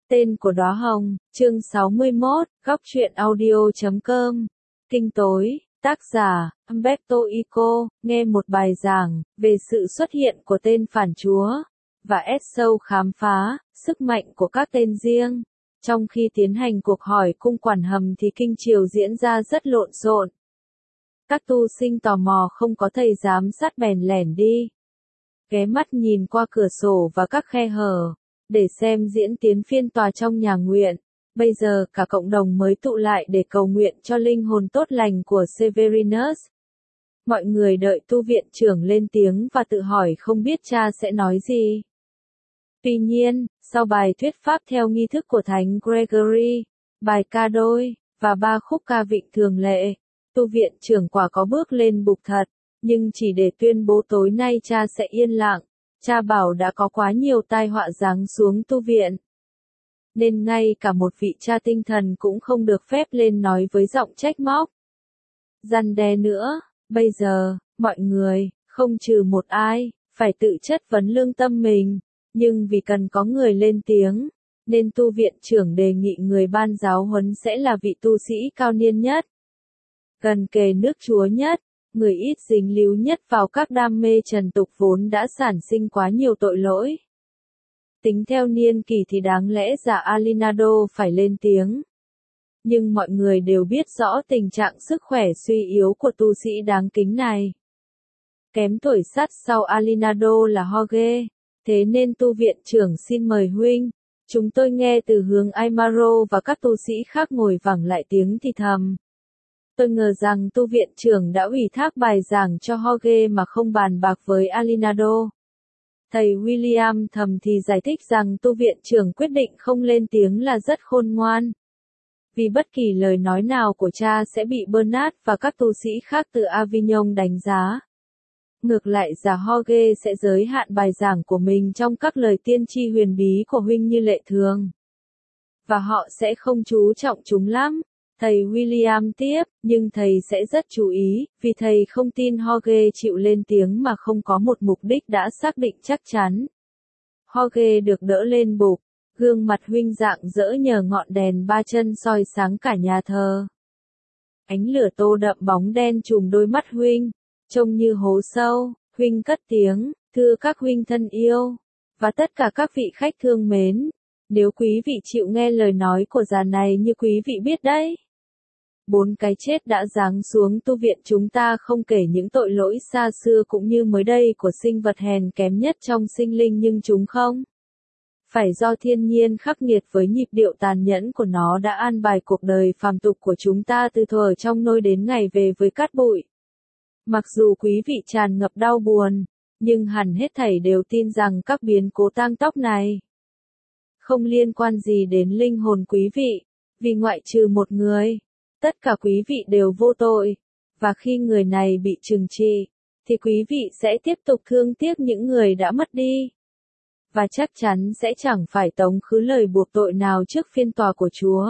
Tên của đóa hồng, chương 61, góc truyện audio.com. Kinh tối, tác giả, Umberto Eco, nghe một bài giảng về sự xuất hiện của tên phản chúa, và Edsâu khám phá sức mạnh của các tên riêng. Trong khi tiến hành cuộc hỏi cung quản hầm thì kinh triều diễn ra rất lộn xộn. Các tu sinh tò mò không có thầy giám sát bèn lẻn đi, ghé mắt nhìn qua cửa sổ và các khe hở, để xem diễn tiến phiên tòa trong nhà nguyện. Bây giờ cả cộng đồng mới tụ lại để cầu nguyện cho linh hồn tốt lành của Severinus. Mọi người đợi tu viện trưởng lên tiếng và tự hỏi không biết cha sẽ nói gì. Tuy nhiên, sau bài thuyết pháp theo nghi thức của Thánh Gregory, bài ca đôi, và 3 khúc ca vịnh thường lệ, tu viện trưởng quả có bước lên bục thật, nhưng chỉ để tuyên bố tối nay cha sẽ yên lặng. Cha bảo đã có quá nhiều tai họa giáng xuống tu viện, nên ngay cả một vị cha tinh thần cũng không được phép lên nói với giọng trách móc, răn đe nữa. Bây giờ, mọi người, không trừ một ai, phải tự chất vấn lương tâm mình, nhưng vì cần có người lên tiếng, nên tu viện trưởng đề nghị người ban giáo huấn sẽ là vị tu sĩ cao niên nhất, gần kề nước Chúa nhất, người ít dính líu nhất vào các đam mê trần tục vốn đã sản sinh quá nhiều tội lỗi. Tính theo niên kỷ thì đáng lẽ già Alinado phải lên tiếng. Nhưng mọi người đều biết rõ tình trạng sức khỏe suy yếu của tu sĩ đáng kính này. Kém tuổi sát sau Alinado là Jorge, thế nên tu viện trưởng xin mời huynh. Chúng tôi nghe từ hướng Aymaro và các tu sĩ khác ngồi vẳng lại tiếng thì thầm. Tôi ngờ rằng tu viện trưởng đã ủy thác bài giảng cho Jorge mà không bàn bạc với Alinado. Thầy William thầm thì giải thích rằng tu viện trưởng quyết định không lên tiếng là rất khôn ngoan. Vì bất kỳ lời nói nào của cha sẽ bị Bernard và các tu sĩ khác từ Avignon đánh giá. Ngược lại già Jorge sẽ giới hạn bài giảng của mình trong các lời tiên tri huyền bí của huynh như lệ thường. Và họ sẽ không chú trọng chúng lắm. Thầy William tiếp, nhưng thầy sẽ rất chú ý, vì thầy không tin Jorge chịu lên tiếng mà không có một mục đích đã xác định chắc chắn. Jorge được đỡ lên bục, gương mặt huynh rạng rỡ nhờ ngọn đèn 3 chân soi sáng cả nhà thờ. Ánh lửa tô đậm bóng đen trùm đôi mắt huynh, trông như hố sâu. Huynh cất tiếng, thưa các huynh thân yêu, và tất cả các vị khách thương mến, nếu quý vị chịu nghe lời nói của già này như quý vị biết đấy. 4 cái chết đã giáng xuống tu viện chúng ta không kể những tội lỗi xa xưa cũng như mới đây của sinh vật hèn kém nhất trong sinh linh nhưng chúng không phải do thiên nhiên khắc nghiệt với nhịp điệu tàn nhẫn của nó đã an bài cuộc đời phàm tục của chúng ta từ thuở trong nôi đến ngày về với cát bụi. Mặc dù quý vị tràn ngập đau buồn, nhưng hẳn hết thảy đều tin rằng các biến cố tang tóc này không liên quan gì đến linh hồn quý vị, vì ngoại trừ một người, tất cả quý vị đều vô tội, và khi người này bị trừng trị, thì quý vị sẽ tiếp tục thương tiếc những người đã mất đi. Và chắc chắn sẽ chẳng phải tống khứ lời buộc tội nào trước phiên tòa của Chúa.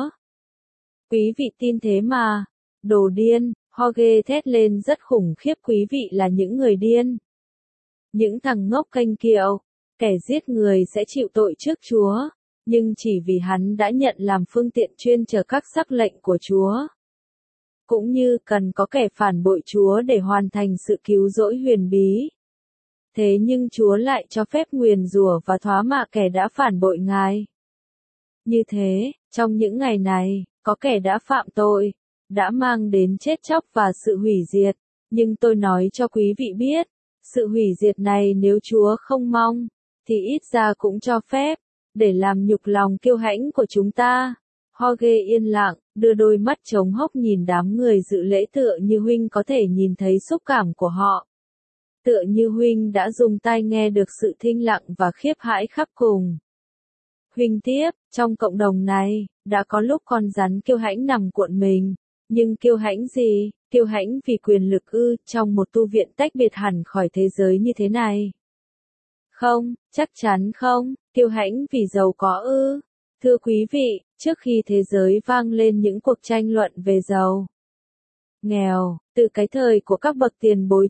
Quý vị tin thế mà, đồ điên, Jorge thét lên rất khủng khiếp, quý vị là những người điên. Những thằng ngốc kênh kiệu, kẻ giết người sẽ chịu tội trước Chúa, nhưng chỉ vì hắn đã nhận làm phương tiện chuyên chở các sắc lệnh của Chúa. Cũng như cần có kẻ phản bội Chúa để hoàn thành sự cứu rỗi huyền bí. Thế nhưng Chúa lại cho phép nguyền rủa và thóa mạ kẻ đã phản bội Ngài. Như thế, trong những ngày này, có kẻ đã phạm tội, đã mang đến chết chóc và sự hủy diệt, nhưng tôi nói cho quý vị biết, sự hủy diệt này nếu Chúa không mong, thì ít ra cũng cho phép, để làm nhục lòng kiêu hãnh của chúng ta. Jorge yên lặng, đưa đôi mắt trống hốc nhìn đám người dự lễ tựa như huynh có thể nhìn thấy xúc cảm của họ. Tựa như huynh đã dùng tai nghe được sự thinh lặng và khiếp hãi khắc cùng. Huynh tiếp, trong cộng đồng này, đã có lúc con rắn kiêu hãnh nằm cuộn mình, nhưng kiêu hãnh gì, kiêu hãnh vì quyền lực ư, trong một tu viện tách biệt hẳn khỏi thế giới như thế này. Không, chắc chắn không, kiêu hãnh vì giàu có ư. Thưa quý vị, trước khi thế giới vang lên những cuộc tranh luận về giàu, nghèo, từ cái thời của các bậc tiền bối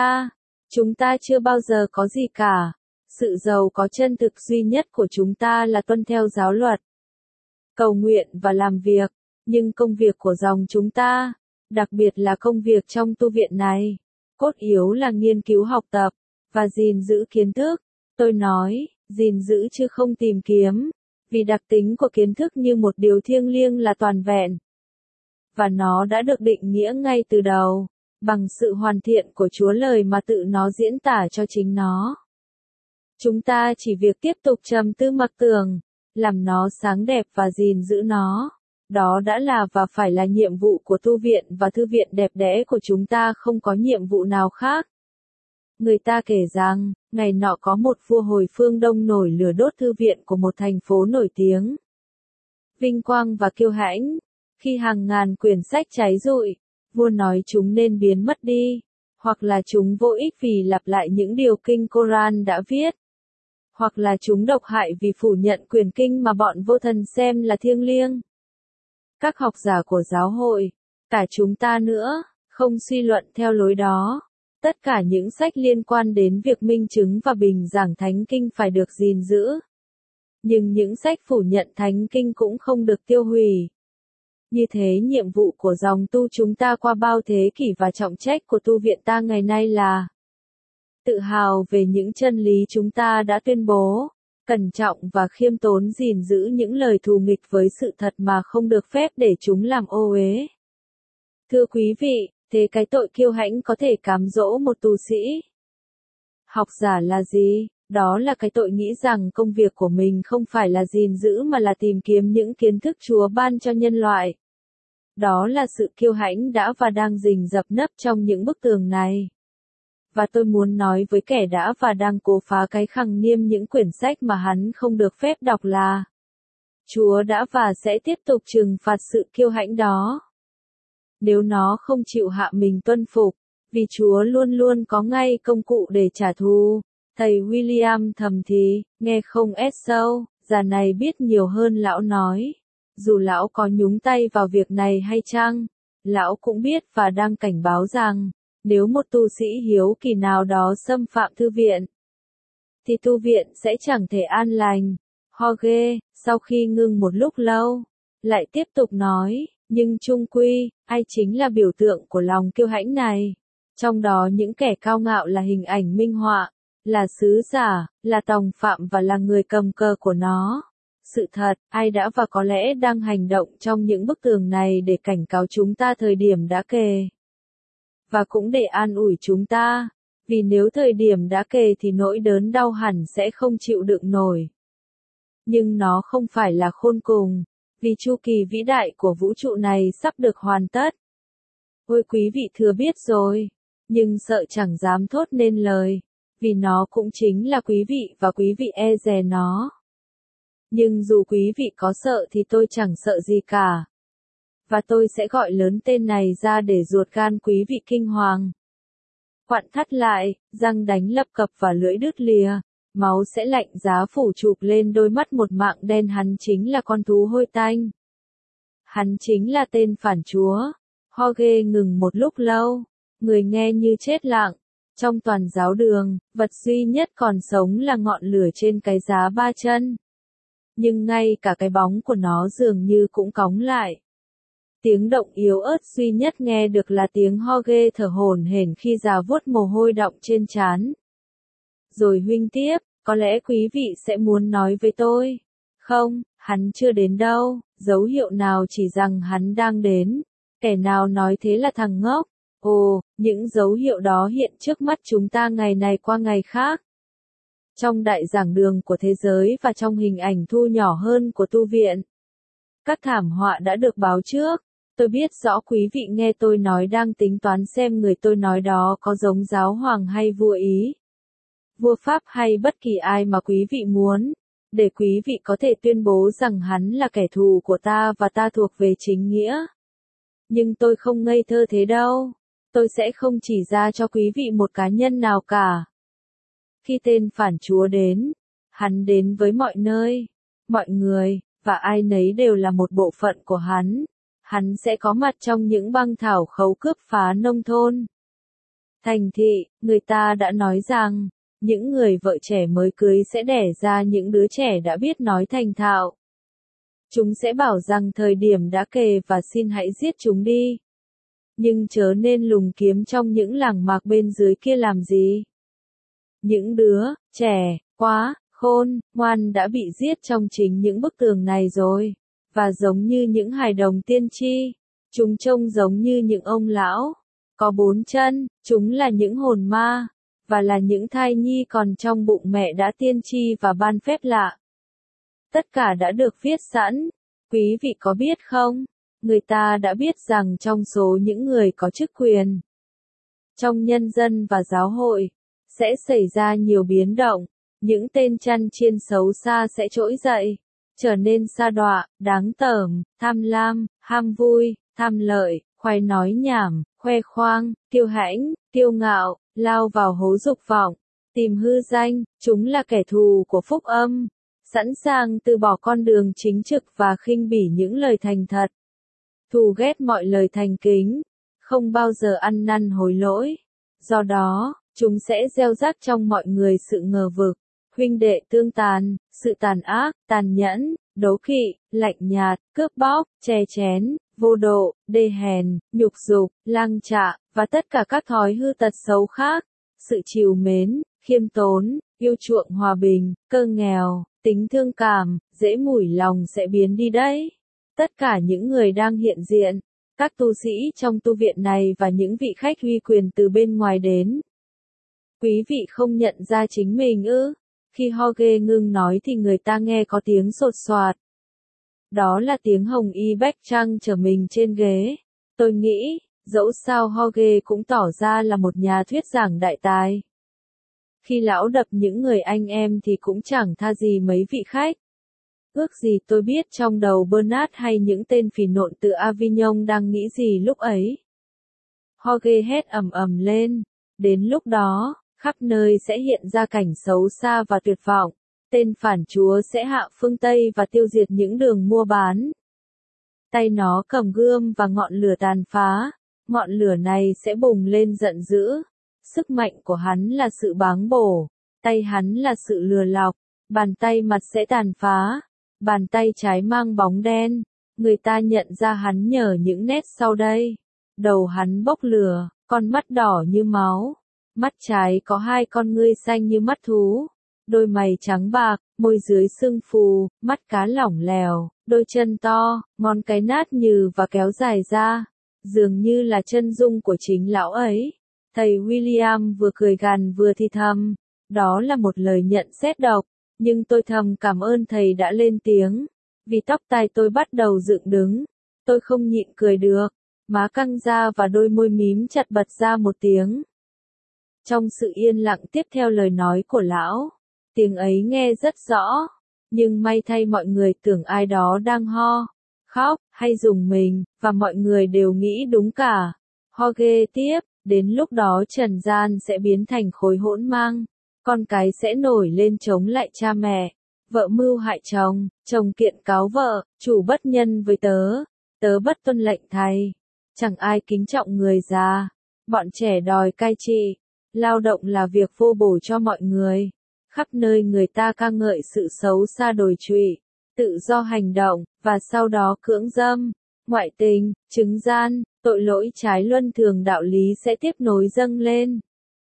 chúng ta chưa bao giờ có gì cả. Sự giàu có chân thực duy nhất của chúng ta là tuân theo giáo luật. cầu nguyện và làm việc. Nhưng công việc của dòng chúng ta, đặc biệt là công việc trong tu viện này, cốt yếu là nghiên cứu học tập, và gìn giữ kiến thức. Tôi nói, gìn giữ chứ không tìm kiếm, vì đặc tính của kiến thức như một điều thiêng liêng là toàn vẹn. Và nó đã được định nghĩa ngay từ đầu, bằng sự hoàn thiện của Chúa lời mà tự nó diễn tả cho chính nó. Chúng ta chỉ việc tiếp tục trầm tư mặc tường, làm nó sáng đẹp và gìn giữ nó. Đó đã là và phải là nhiệm vụ của tu viện và thư viện đẹp đẽ của chúng ta, không có nhiệm vụ nào khác. Người ta kể rằng, ngày nọ có một vua hồi phương Đông nổi lửa đốt thư viện của một thành phố nổi tiếng. Vinh quang và kiêu hãnh, khi hàng ngàn quyển sách cháy rụi, vua nói chúng nên biến mất đi, hoặc là chúng vô ích vì lặp lại những điều kinh Koran đã viết, hoặc là chúng độc hại vì phủ nhận quyền kinh mà bọn vô thần xem là thiêng liêng. Các học giả của giáo hội, cả chúng ta nữa, không suy luận theo lối đó. Tất cả những sách liên quan đến việc minh chứng và bình giảng thánh kinh phải được gìn giữ. Nhưng những sách phủ nhận thánh kinh cũng không được tiêu hủy. Như thế nhiệm vụ của dòng tu chúng ta qua bao thế kỷ và trọng trách của tu viện ta ngày nay là tự hào về những chân lý chúng ta đã tuyên bố, cẩn trọng và khiêm tốn gìn giữ những lời thù nghịch với sự thật mà không được phép để chúng làm ô uế. Thưa quý vị, thế cái tội kiêu hãnh có thể cám dỗ một tu sĩ. Học giả là gì? Đó là cái tội nghĩ rằng công việc của mình không phải là gìn giữ mà là tìm kiếm những kiến thức Chúa ban cho nhân loại. Đó là sự kiêu hãnh đã và đang rình rập nấp trong những bức tường này. Và tôi muốn nói với kẻ đã và đang cố phá cái khăng niêm những quyển sách mà hắn không được phép đọc là Chúa đã và sẽ tiếp tục trừng phạt sự kiêu hãnh đó. Nếu nó không chịu hạ mình tuân phục, vì Chúa luôn luôn có ngay công cụ để trả thù. Thầy William thầm thì, nghe không ép sâu, già này biết nhiều hơn lão nói. Dù lão có nhúng tay vào việc này hay chăng, lão cũng biết và đang cảnh báo rằng, nếu một tu sĩ hiếu kỳ nào đó xâm phạm thư viện, thì tu viện sẽ chẳng thể an lành. Jorge, sau khi ngưng một lúc lâu, lại tiếp tục nói, nhưng chung quy, ai chính là biểu tượng của lòng kiêu hãnh này? Trong đó những kẻ cao ngạo là hình ảnh minh họa, là sứ giả, là tòng phạm và là người cầm cờ của nó. Sự thật, ai đã và có lẽ đang hành động trong những bức tường này để cảnh cáo chúng ta thời điểm đã kề. Và cũng để an ủi chúng ta, vì nếu thời điểm đã kề thì nỗi đớn đau hẳn sẽ không chịu đựng nổi. Nhưng nó không phải là khôn cùng, vì chu kỳ vĩ đại của vũ trụ này sắp được hoàn tất. Ôi quý vị thừa biết rồi, nhưng sợ chẳng dám thốt nên lời, vì nó cũng chính là quý vị và quý vị e dè nó. Nhưng dù quý vị có sợ thì tôi chẳng sợ gì cả. Và tôi sẽ gọi lớn tên này ra để ruột gan quý vị kinh hoàng. Quặn thắt lại, răng đánh lập cập và lưỡi đứt lìa, máu sẽ lạnh giá phủ chụp lên đôi mắt một mạng đen. Hắn chính là con thú hôi tanh. Hắn chính là tên phản Chúa. Jorge ngừng một lúc lâu, người nghe như chết lặng. Trong toàn giáo đường, vật duy nhất còn sống là ngọn lửa trên cái giá ba chân. Nhưng ngay cả cái bóng của nó dường như cũng cóng lại. Tiếng động yếu ớt duy nhất nghe được là tiếng Jorge thở hổn hển khi già vuốt mồ hôi đọng trên trán. Rồi huynh tiếp, có lẽ quý vị sẽ muốn nói với tôi. Không, hắn chưa đến đâu, dấu hiệu nào chỉ rằng hắn đang đến. Kẻ nào nói thế là thằng ngốc. Ồ, những dấu hiệu đó hiện trước mắt chúng ta ngày này qua ngày khác. Trong đại giảng đường của thế giới và trong hình ảnh thu nhỏ hơn của tu viện. Các thảm họa đã được báo trước. Tôi biết rõ quý vị nghe tôi nói đang tính toán xem người tôi nói đó có giống giáo hoàng hay vua Ý, vua Pháp hay bất kỳ ai mà quý vị muốn, để quý vị có thể tuyên bố rằng hắn là kẻ thù của ta và ta thuộc về chính nghĩa. Nhưng tôi không ngây thơ thế đâu. Tôi sẽ không chỉ ra cho quý vị một cá nhân nào cả. Khi tên phản Chúa đến, hắn đến với mọi nơi, mọi người, và ai nấy đều là một bộ phận của hắn. Hắn sẽ có mặt trong những băng thảo khấu cướp phá nông thôn. Thành thị, người ta đã nói rằng, những người vợ trẻ mới cưới sẽ đẻ ra những đứa trẻ đã biết nói thành thạo. Chúng sẽ bảo rằng thời điểm đã kề và xin hãy giết chúng đi. Nhưng chớ nên lùng kiếm trong những làng mạc bên dưới kia làm gì. Những đứa trẻ, quá, khôn, ngoan đã bị giết trong chính những bức tường này rồi. Và giống như những hài đồng tiên tri, chúng trông giống như những ông lão. Có 4 chân, chúng là những hồn ma, và là những thai nhi còn trong bụng mẹ đã tiên tri và ban phép lạ. Tất cả đã được viết sẵn. Quý vị có biết không? Người ta đã biết rằng trong số những người có chức quyền trong nhân dân và giáo hội, sẽ xảy ra nhiều biến động. Những tên chăn chiên xấu xa sẽ trỗi dậy, trở nên sa đọa, đáng tởm, tham lam, ham vui, tham lợi, khoái nói nhảm, khoe khoang, kiêu hãnh, kiêu ngạo, lao vào hố dục vọng, tìm hư danh. Chúng là kẻ thù của phúc âm, sẵn sàng từ bỏ con đường chính trực và khinh bỉ những lời thành thật. Thù ghét mọi lời thành kính, không bao giờ ăn năn hối lỗi. Do đó, chúng sẽ gieo rắc trong mọi người sự ngờ vực, huynh đệ tương tàn, sự tàn ác, tàn nhẫn, đố kỵ, lạnh nhạt, cướp bóc, chè chén, vô độ, đê hèn, nhục dục, lang trạ, và tất cả các thói hư tật xấu khác. Sự trìu mến, khiêm tốn, yêu chuộng hòa bình, cơ nghèo, tính thương cảm, dễ mủi lòng sẽ biến đi đấy. Tất cả những người đang hiện diện, các tu sĩ trong tu viện này và những vị khách uy quyền từ bên ngoài đến. Quý vị không nhận ra chính mình ư? Khi Jorge ngưng nói thì người ta nghe có tiếng sột soạt. Đó là tiếng Hồng Y Bách Trăng trở mình trên ghế. Tôi nghĩ, dẫu sao Jorge cũng tỏ ra là một nhà thuyết giảng đại tài. Khi lão đập những người anh em thì cũng chẳng tha gì mấy vị khách. Ước gì tôi biết trong đầu Bernard hay những tên phỉ nộn từ Avignon đang nghĩ gì lúc ấy. Jorge hét ầm ầm lên. Đến lúc đó, khắp nơi sẽ hiện ra cảnh xấu xa và tuyệt vọng. Tên phản chúa sẽ hạ phương Tây và tiêu diệt những đường mua bán. Tay nó cầm gươm và ngọn lửa tàn phá. Ngọn lửa này sẽ bùng lên giận dữ. Sức mạnh của hắn là sự báng bổ. Tay hắn là sự lừa lọc. Bàn tay mặt sẽ tàn phá. Bàn tay trái mang bóng đen. Người ta nhận ra hắn nhờ những nét sau đây. Đầu hắn bốc lửa, con mắt đỏ như máu. Mắt trái có 2 con ngươi xanh như mắt thú. Đôi mày trắng bạc, môi dưới sưng phù, mắt cá lỏng lẻo, đôi chân to, ngón cái nát nhừ và kéo dài ra. Dường như là chân dung của chính lão ấy. Thầy William vừa cười gằn vừa thì thầm. Đó là một lời nhận xét độc. Nhưng tôi thầm cảm ơn thầy đã lên tiếng. Vì tóc tai tôi bắt đầu dựng đứng. Tôi không nhịn cười được. Má căng ra và đôi môi mím chặt bật ra một tiếng. Trong sự yên lặng tiếp theo lời nói của lão, tiếng ấy nghe rất rõ. Nhưng may thay mọi người tưởng ai đó đang ho, khóc, hay rùng mình, và mọi người đều nghĩ đúng cả. Jorge tiếp, đến lúc đó trần gian sẽ biến thành khối hỗn mang. Con cái sẽ nổi lên chống lại cha mẹ, vợ mưu hại chồng, chồng kiện cáo vợ, chủ bất nhân với tớ, tớ bất tuân lệnh thầy. Chẳng ai kính trọng người già, bọn trẻ đòi cai trị, lao động là việc vô bổ cho mọi người. Khắp nơi người ta ca ngợi sự xấu xa đồi trụy, tự do hành động, và sau đó cưỡng dâm, ngoại tình, chứng gian, tội lỗi trái luân thường đạo lý sẽ tiếp nối dâng lên.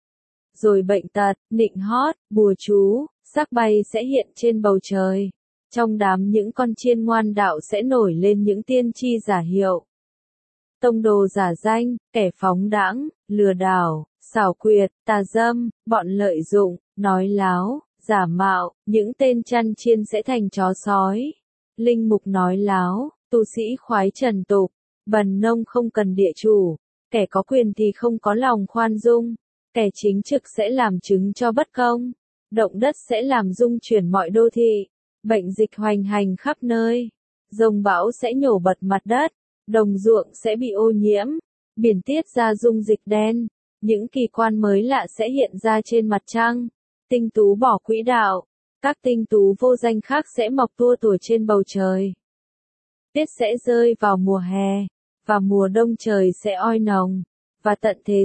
Rồi bệnh tật, nịnh hót, bùa chú, xác bay sẽ hiện trên bầu trời. Trong đám những con chiên ngoan đạo sẽ nổi lên những tiên tri giả hiệu. Tông đồ giả danh, kẻ phóng đãng, lừa đảo, xảo quyệt, tà dâm, bọn lợi dụng, nói láo, giả mạo, những tên chăn chiên sẽ thành chó sói. Linh mục nói láo, tu sĩ khoái trần tục, bần nông không cần địa chủ, kẻ có quyền thì không có lòng khoan dung, kẻ chính trực sẽ làm chứng cho bất công, động đất sẽ làm rung chuyển mọi đô thị, bệnh dịch hoành hành khắp nơi, dông bão sẽ nhổ bật mặt đất, đồng ruộng sẽ bị ô nhiễm, biển tiết ra dung dịch đen, những kỳ quan mới lạ sẽ hiện ra trên mặt trăng, tinh tú bỏ quỹ đạo, các tinh tú vô danh khác sẽ mọc tua tủa trên bầu trời. Tuyết sẽ rơi vào mùa hè, và mùa đông trời sẽ oi nồng, và tận thế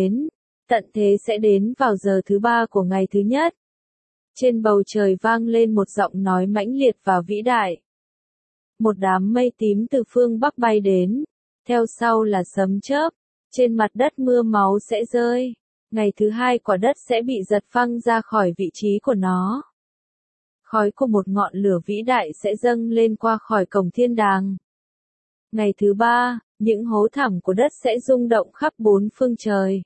sẽ đến vào giờ thứ 3 của ngày thứ nhất. Trên bầu trời vang lên một giọng nói mãnh liệt và vĩ đại. Một đám mây tím từ phương Bắc bay đến, theo sau là sấm chớp, trên mặt đất mưa máu sẽ rơi. Ngày thứ hai quả đất sẽ bị giật phăng ra khỏi vị trí của nó. Khói của một ngọn lửa vĩ đại sẽ dâng lên qua khỏi cổng thiên đàng. Ngày thứ ba, những hố thẳm của đất sẽ rung động khắp bốn phương trời.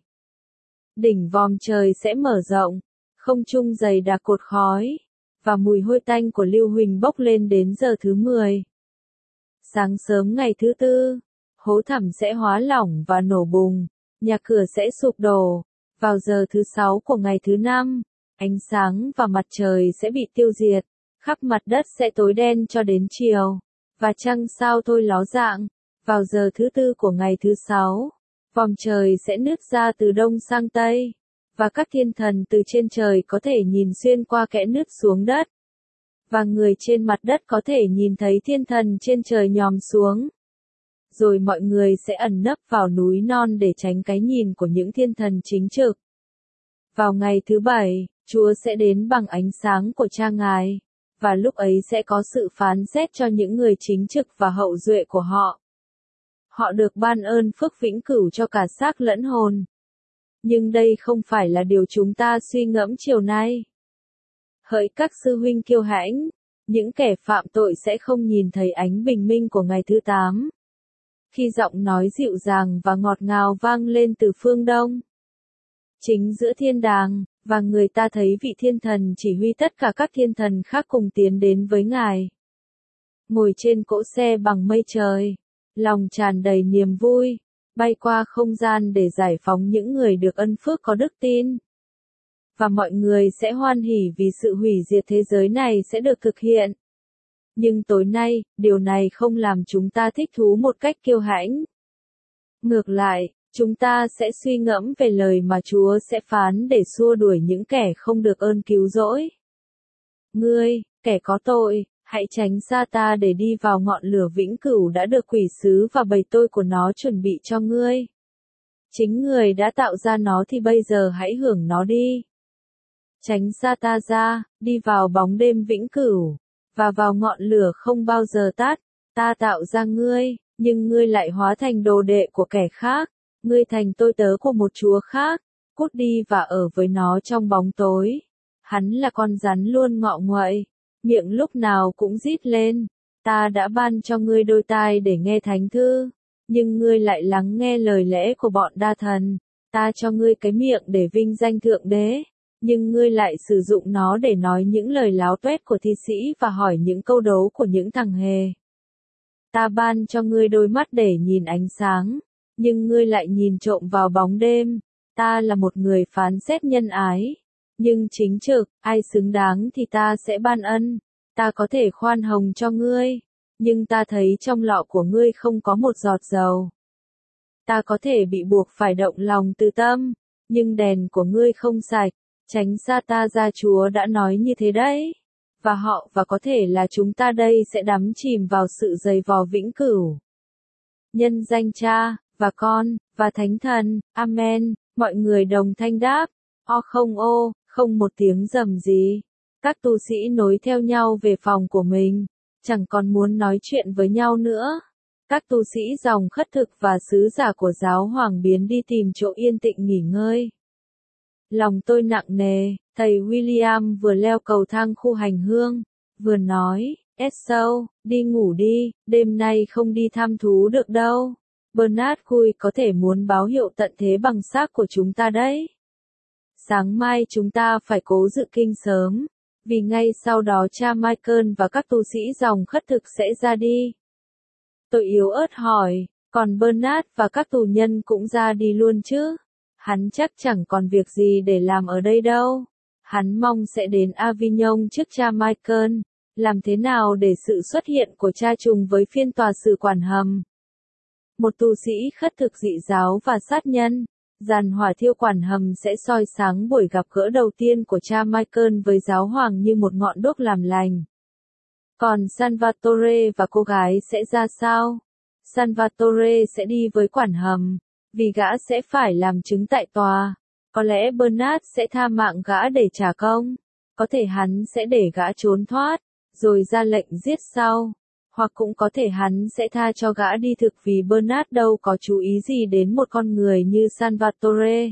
Đỉnh vòm trời sẽ mở rộng, không trung dày đặc cột khói, và mùi hôi tanh của lưu huỳnh bốc lên đến giờ thứ 10. Sáng sớm ngày thứ tư, hố thẳm sẽ hóa lỏng và nổ bùng, nhà cửa sẽ sụp đổ. Vào giờ thứ 6 của ngày thứ 5, ánh sáng và mặt trời sẽ bị tiêu diệt, khắp mặt đất sẽ tối đen cho đến chiều, và trăng sao thôi ló dạng. Vào giờ thứ 4 của ngày thứ 6, vòm trời sẽ nứt ra từ đông sang tây, và các thiên thần từ trên trời có thể nhìn xuyên qua kẽ nứt xuống đất. Và người trên mặt đất có thể nhìn thấy thiên thần trên trời nhòm xuống. Rồi mọi người sẽ ẩn nấp vào núi non để tránh cái nhìn của những thiên thần chính trực. Vào ngày thứ 7, Chúa sẽ đến bằng ánh sáng của cha Ngài, và lúc ấy sẽ có sự phán xét cho những người chính trực và hậu duệ của họ. Họ được ban ơn phước vĩnh cửu cho cả xác lẫn hồn. Nhưng đây không phải là điều chúng ta suy ngẫm chiều nay. Hỡi các sư huynh kiêu hãnh, những kẻ phạm tội sẽ không nhìn thấy ánh bình minh của ngày thứ 8. Khi giọng nói dịu dàng và ngọt ngào vang lên từ phương đông, chính giữa thiên đàng, và người ta thấy vị thiên thần chỉ huy tất cả các thiên thần khác cùng tiến đến với Ngài. Ngồi trên cỗ xe bằng mây trời, lòng tràn đầy niềm vui, bay qua không gian để giải phóng những người được ân phước có đức tin. Và mọi người sẽ hoan hỉ vì sự hủy diệt thế giới này sẽ được thực hiện. Nhưng tối nay, điều này không làm chúng ta thích thú một cách kiêu hãnh. Ngược lại, chúng ta sẽ suy ngẫm về lời mà Chúa sẽ phán để xua đuổi những kẻ không được ơn cứu rỗi. Ngươi, kẻ có tội, hãy tránh xa ta để đi vào ngọn lửa vĩnh cửu đã được quỷ sứ và bầy tôi của nó chuẩn bị cho ngươi. Chính người đã tạo ra nó thì bây giờ hãy hưởng nó đi. Tránh xa ta ra, đi vào bóng đêm vĩnh cửu, và vào ngọn lửa không bao giờ tắt. Ta tạo ra ngươi, nhưng ngươi lại hóa thành đồ đệ của kẻ khác. Ngươi thành tôi tớ của một chúa khác. Cút đi và ở với nó trong bóng tối. Hắn là con rắn luôn ngọ nguậy, miệng lúc nào cũng rít lên. Ta đã ban cho ngươi đôi tai để nghe thánh thư, nhưng ngươi lại lắng nghe lời lẽ của bọn đa thần. Ta cho ngươi cái miệng để vinh danh thượng đế, nhưng ngươi lại sử dụng nó để nói những lời láo tuét của thi sĩ và hỏi những câu đố của những thằng hề. Ta ban cho ngươi đôi mắt để nhìn ánh sáng, nhưng ngươi lại nhìn trộm vào bóng đêm. Ta là một người phán xét nhân ái, nhưng chính trực, ai xứng đáng thì ta sẽ ban ân. Ta có thể khoan hồng cho ngươi, nhưng ta thấy trong lọ của ngươi không có một giọt dầu. Ta có thể bị buộc phải động lòng từ tâm, nhưng đèn của ngươi không sạch. Tránh xa ta ra, Chúa đã nói như thế đấy. Và họ và có thể là chúng ta đây sẽ đắm chìm vào sự dày vò vĩnh cửu. Nhân danh Cha, và Con, và Thánh Thần, Amen. Mọi người đồng thanh đáp. Không một tiếng rầm gì. Các tu sĩ nối theo nhau về phòng của mình, chẳng còn muốn nói chuyện với nhau nữa. Các tu sĩ dòng khất thực và sứ giả của giáo hoàng biến đi tìm chỗ yên tĩnh nghỉ ngơi. Lòng tôi nặng nề, thầy William vừa leo cầu thang khu hành hương, vừa nói, Esau, đi ngủ đi, đêm nay không đi thăm thú được đâu. Bernard Cui có thể muốn báo hiệu tận thế bằng xác của chúng ta đấy. Sáng mai chúng ta phải cố dự kinh sớm, vì ngay sau đó cha Michael và các tu sĩ dòng khất thực sẽ ra đi. Tôi yếu ớt hỏi, còn Bernard và các tù nhân cũng ra đi luôn chứ? Hắn chắc chẳng còn việc gì để làm ở đây đâu. Hắn mong sẽ đến Avignon trước cha Michael. Làm thế nào để sự xuất hiện của cha trùng với phiên tòa xử quản hầm? Một tu sĩ khất thực dị giáo và sát nhân. Giàn hỏa thiêu quản hầm sẽ soi sáng buổi gặp gỡ đầu tiên của cha Michael với giáo hoàng như một ngọn đuốc làm lành. Còn Salvatore và cô gái sẽ ra sao? Salvatore sẽ đi với quản hầm, vì gã sẽ phải làm chứng tại tòa. Có lẽ Bernard sẽ tha mạng gã để trả công. Có thể hắn sẽ để gã trốn thoát, rồi ra lệnh giết sau. Hoặc cũng có thể hắn sẽ tha cho gã đi thực vì Bernard đâu có chú ý gì đến một con người như Salvatore.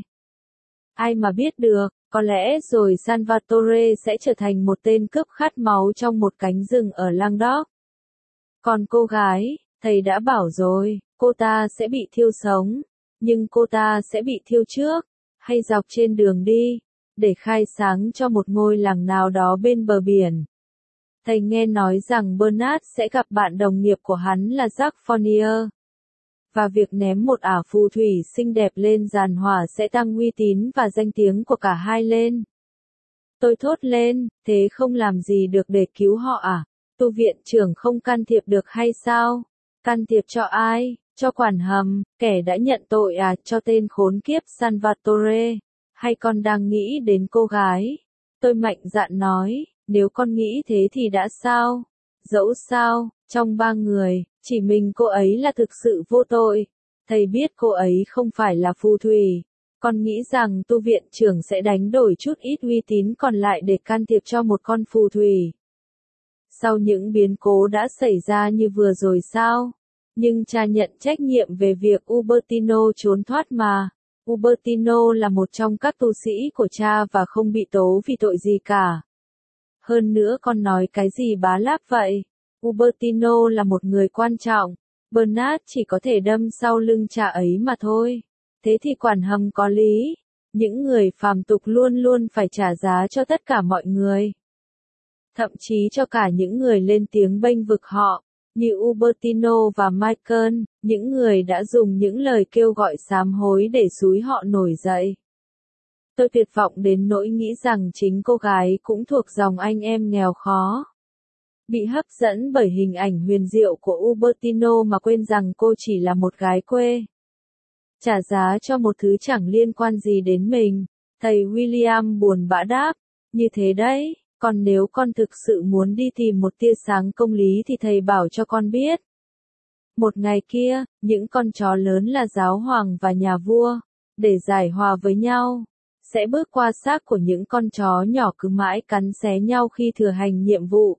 Ai mà biết được, có lẽ rồi Salvatore sẽ trở thành một tên cướp khát máu trong một cánh rừng ở Languedoc. Còn cô gái, thầy đã bảo rồi, cô ta sẽ bị thiêu sống, nhưng cô ta sẽ bị thiêu trước, hay dọc trên đường đi, để khai sáng cho một ngôi làng nào đó bên bờ biển. Thầy nghe nói rằng Bernard sẽ gặp bạn đồng nghiệp của hắn là Jacques Fournier. Và việc ném một ả phù thủy xinh đẹp lên giàn hỏa sẽ tăng uy tín và danh tiếng của cả hai lên. Tôi thốt lên, thế không làm gì được để cứu họ à? Tu viện trưởng không can thiệp được hay sao? Can thiệp cho ai? Cho quản hầm, kẻ đã nhận tội à? Cho tên khốn kiếp Salvatore? Hay con đang nghĩ đến cô gái? Tôi mạnh dạn nói, nếu con nghĩ thế thì đã sao? Dẫu sao, trong ba người, chỉ mình cô ấy là thực sự vô tội. Thầy biết cô ấy không phải là phù thủy. Con nghĩ rằng tu viện trưởng sẽ đánh đổi chút ít uy tín còn lại để can thiệp cho một con phù thủy. Sau những biến cố đã xảy ra như vừa rồi sao? Nhưng cha nhận trách nhiệm về việc Ubertino trốn thoát mà. Ubertino là một trong các tu sĩ của cha và không bị tố vì tội gì cả. Hơn nữa con nói cái gì bá láp vậy? Ubertino là một người quan trọng. Bernard chỉ có thể đâm sau lưng cha ấy mà thôi. Thế thì quản hầm có lý. Những người phàm tục luôn luôn phải trả giá cho tất cả mọi người. Thậm chí cho cả những người lên tiếng bênh vực họ, như Ubertino và Michael, những người đã dùng những lời kêu gọi sám hối để xúi họ nổi dậy. Tôi tuyệt vọng đến nỗi nghĩ rằng chính cô gái cũng thuộc dòng anh em nghèo khó. Bị hấp dẫn bởi hình ảnh huyền diệu của Ubertino mà quên rằng cô chỉ là một gái quê. Trả giá cho một thứ chẳng liên quan gì đến mình, thầy William buồn bã đáp, như thế đấy, còn nếu con thực sự muốn đi tìm một tia sáng công lý thì thầy bảo cho con biết. Một ngày kia, những con chó lớn là giáo hoàng và nhà vua, để giải hòa với nhau, sẽ bước qua xác của những con chó nhỏ cứ mãi cắn xé nhau khi thừa hành nhiệm vụ.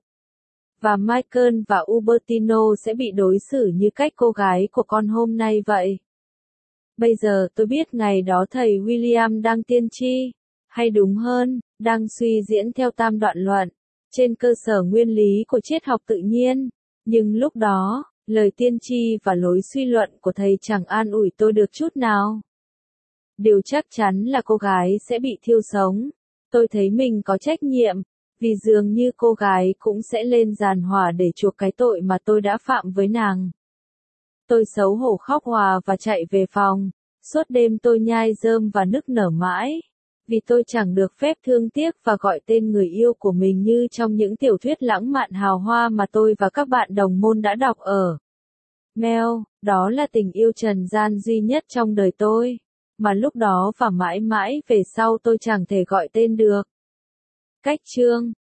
Và Michael và Ubertino sẽ bị đối xử như cách cô gái của con hôm nay vậy. Bây giờ tôi biết ngày đó thầy William đang tiên tri, hay đúng hơn, đang suy diễn theo tam đoạn luận, trên cơ sở nguyên lý của triết học tự nhiên. Nhưng lúc đó, lời tiên tri và lối suy luận của thầy chẳng an ủi tôi được chút nào. Điều chắc chắn là cô gái sẽ bị thiêu sống. Tôi thấy mình có trách nhiệm, vì dường như cô gái cũng sẽ lên giàn hỏa để chuộc cái tội mà tôi đã phạm với nàng. Tôi xấu hổ khóc hòa và chạy về phòng. Suốt đêm tôi nhai rơm và nức nở mãi, vì tôi chẳng được phép thương tiếc và gọi tên người yêu của mình như trong những tiểu thuyết lãng mạn hào hoa mà tôi và các bạn đồng môn đã đọc ở Mel. Đó là tình yêu trần gian duy nhất trong đời tôi, mà lúc đó và mãi mãi về sau tôi chẳng thể gọi tên được. Cách chương